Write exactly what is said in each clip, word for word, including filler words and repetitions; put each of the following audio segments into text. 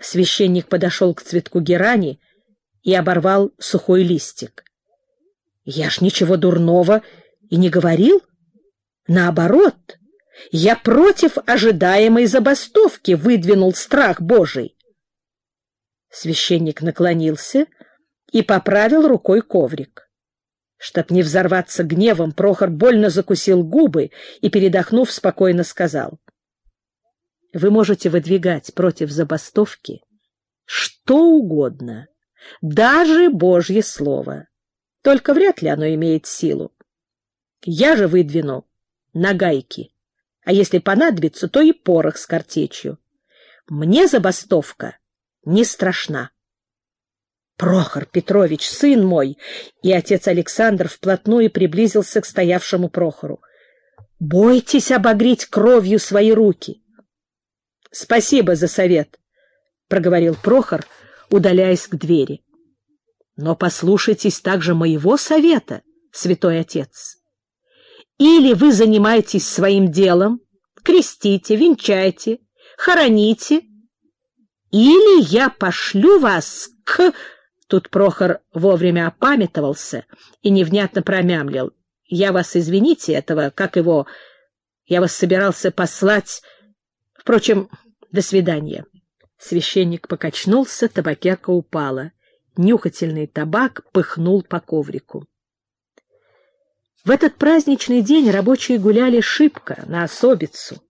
Священник подошел к цветку герани и оборвал сухой листик. — Я ж ничего дурного и не говорил. Наоборот, я против ожидаемой забастовки выдвинул страх Божий. Священник наклонился и поправил рукой коврик. Чтоб не взорваться гневом, Прохор больно закусил губы и, передохнув, спокойно сказал: — Вы можете выдвигать против забастовки что угодно, даже Божье слово, только вряд ли оно имеет силу. Я же выдвину нагайки, а если понадобится, то и порох с картечью. Мне забастовка не страшна. Прохор Петрович, сын мой! И отец Александр вплотную приблизился к стоявшему Прохору. Бойтесь обогреть кровью свои руки. — Спасибо за совет, — проговорил Прохор, удаляясь к двери. — Но послушайтесь также моего совета, святой отец. Или вы занимаетесь своим делом, крестите, венчайте, хороните, или я пошлю вас к... Тут Прохор вовремя опамятовался и невнятно промямлил: — Я вас, извините, этого, как его... Я вас собирался послать... Впрочем, до свидания. Священник покачнулся, табакерка упала. Нюхательный табак пыхнул по коврику. В этот праздничный день рабочие гуляли шибко, на особицу.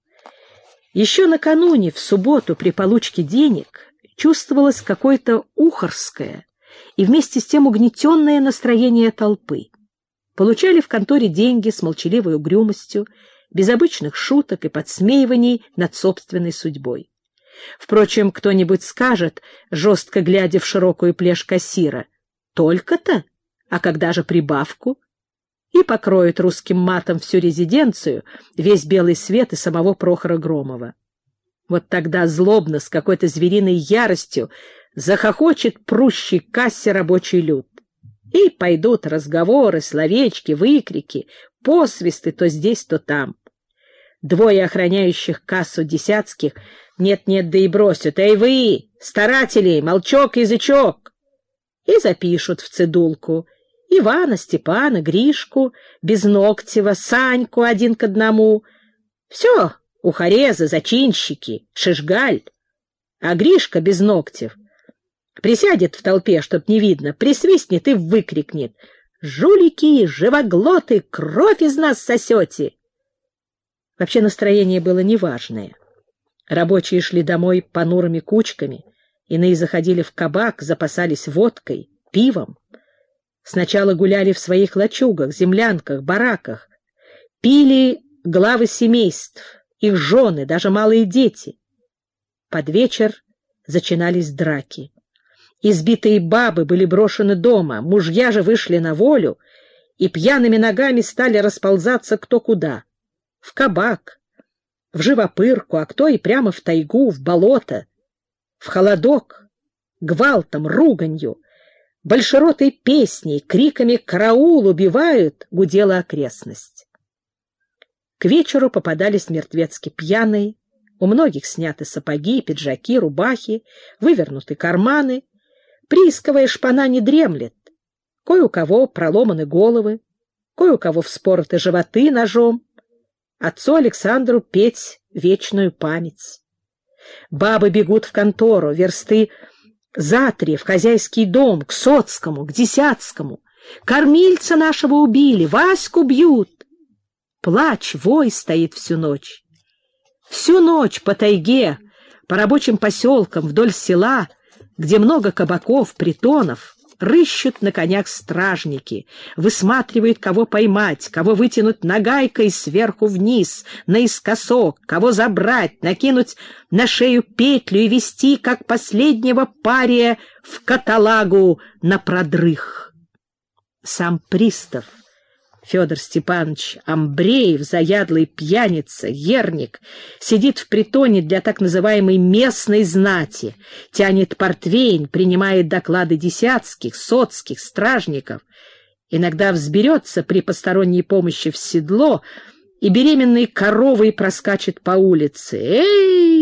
Еще накануне, в субботу, при получке денег, чувствовалось какое-то ухорское и вместе с тем угнетенное настроение толпы. Получали в конторе деньги с молчаливой угрюмостью, без обычных шуток и подсмеиваний над собственной судьбой. Впрочем, кто-нибудь скажет, жестко глядя в широкую плешь кассира: «Только-то? А когда же прибавку?» И покроет русским матом всю резиденцию, весь белый свет и самого Прохора Громова. Вот тогда злобно, с какой-то звериной яростью, захохочет прущий кассе рабочий люд. И пойдут разговоры, словечки, выкрики, посвисты то здесь, то там. Двое охраняющих кассу десятских нет-нет, да и бросят: «Эй вы, старатели, молчок, язычок!» И запишут в цедулку Ивана, Степана, Гришку, Безногтева, Саньку один к одному. Все, ухарезы, зачинщики, шишгаль. А Гришка Безногтев присядет в толпе, чтоб не видно, присвистнет и выкрикнет: «Жулики, живоглоты, кровь из нас сосете!» Вообще настроение было неважное. Рабочие шли домой понурыми кучками, иные заходили в кабак, запасались водкой, пивом. Сначала гуляли в своих лачугах, землянках, бараках, пили главы семейств, их жены, даже малые дети. Под вечер начинались драки. Избитые бабы были брошены дома, мужья же вышли на волю и пьяными ногами стали расползаться кто куда. В кабак, в живопырку, а кто и прямо в тайгу, в болото, в холодок, гвалтом, руганью, большеротой песней, криками «Караул! Убивают!» гудела окрестность. К вечеру попадались мертвецки пьяные, у многих сняты сапоги, пиджаки, рубахи, вывернуты карманы, приисковая шпана не дремлет, кое у кого проломаны головы, кое у кого вспороты животы ножом. Отцу Александру петь вечную память. Бабы бегут в контору, версты за три, в хозяйский дом, к Соцкому, к Десятскому. Кормильца нашего убили, Ваську бьют. Плач, вой стоит всю ночь. Всю ночь по тайге, по рабочим поселкам, вдоль села, где много кабаков, притонов, рыщут на конях стражники, высматривают, кого поймать, кого вытянуть нагайкой сверху вниз, наискосок, кого забрать, накинуть на шею петлю и вести, как последнего пария, в каталагу на продрых. Сам пристав Федор Степанович Амбреев, заядлый пьяница, ерник, сидит в притоне для так называемой местной знати, тянет портвейн, принимает доклады десятских, соцких, стражников, иногда взберется при посторонней помощи в седло и беременной коровой проскачет по улице. Эй!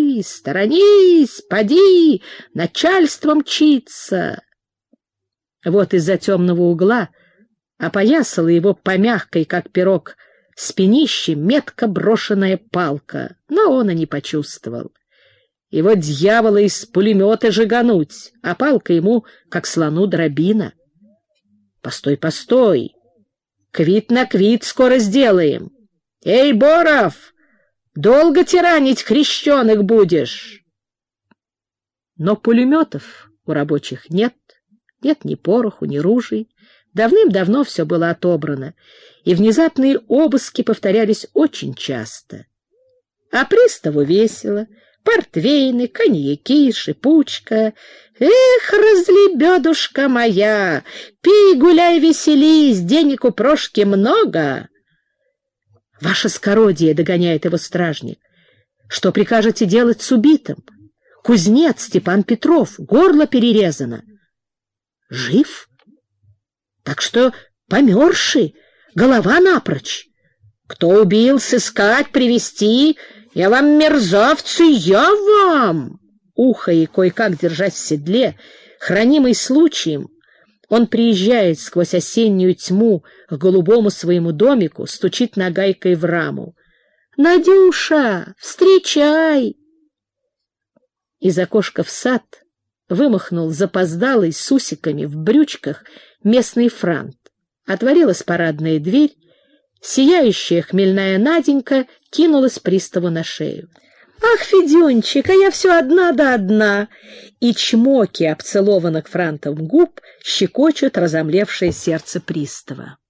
Сторонись, сторонись, поди, начальство мчится. Вот из-за темного угла опоясала его по мягкой, как пирог, спинище метко брошенная палка, но он и не почувствовал. Его дьявола из пулемета жигануть, а палка ему, как слону, дробина. Постой, постой, квит на квит скоро сделаем. Эй, Боров, долго тиранить крещеных будешь? Но пулеметов у рабочих нет, нет ни пороху, ни ружей. Давным-давно все было отобрано, и внезапные обыски повторялись очень часто. А приставу весело. Портвейны, коньяки, шипучка. Эх, разлебедушка моя, пей, гуляй, веселись, денег у Прошки много. Ваше скородие, — догоняет его стражник, — что прикажете делать с убитым? Кузнец Степан Петров, горло перерезано. Жив? Так что померший, голова напрочь. Кто убил, сыскать, привести. Я вам, мерзавцы, я вам! Ухо и кое-как держась в седле, хранимый случаем, он приезжает сквозь осеннюю тьму к голубому своему домику, стучит нагайкой в раму. «Надюша, встречай!» Из окошка в сад вымахнул запоздалый с усиками в брючках местный франт. Отворилась парадная дверь, сияющая хмельная Наденька кинулась приставу на шею. «Ах, Федюнчик, а я все одна да одна!» И чмоки обцелованных франтом губ щекочут разомлевшее сердце пристава.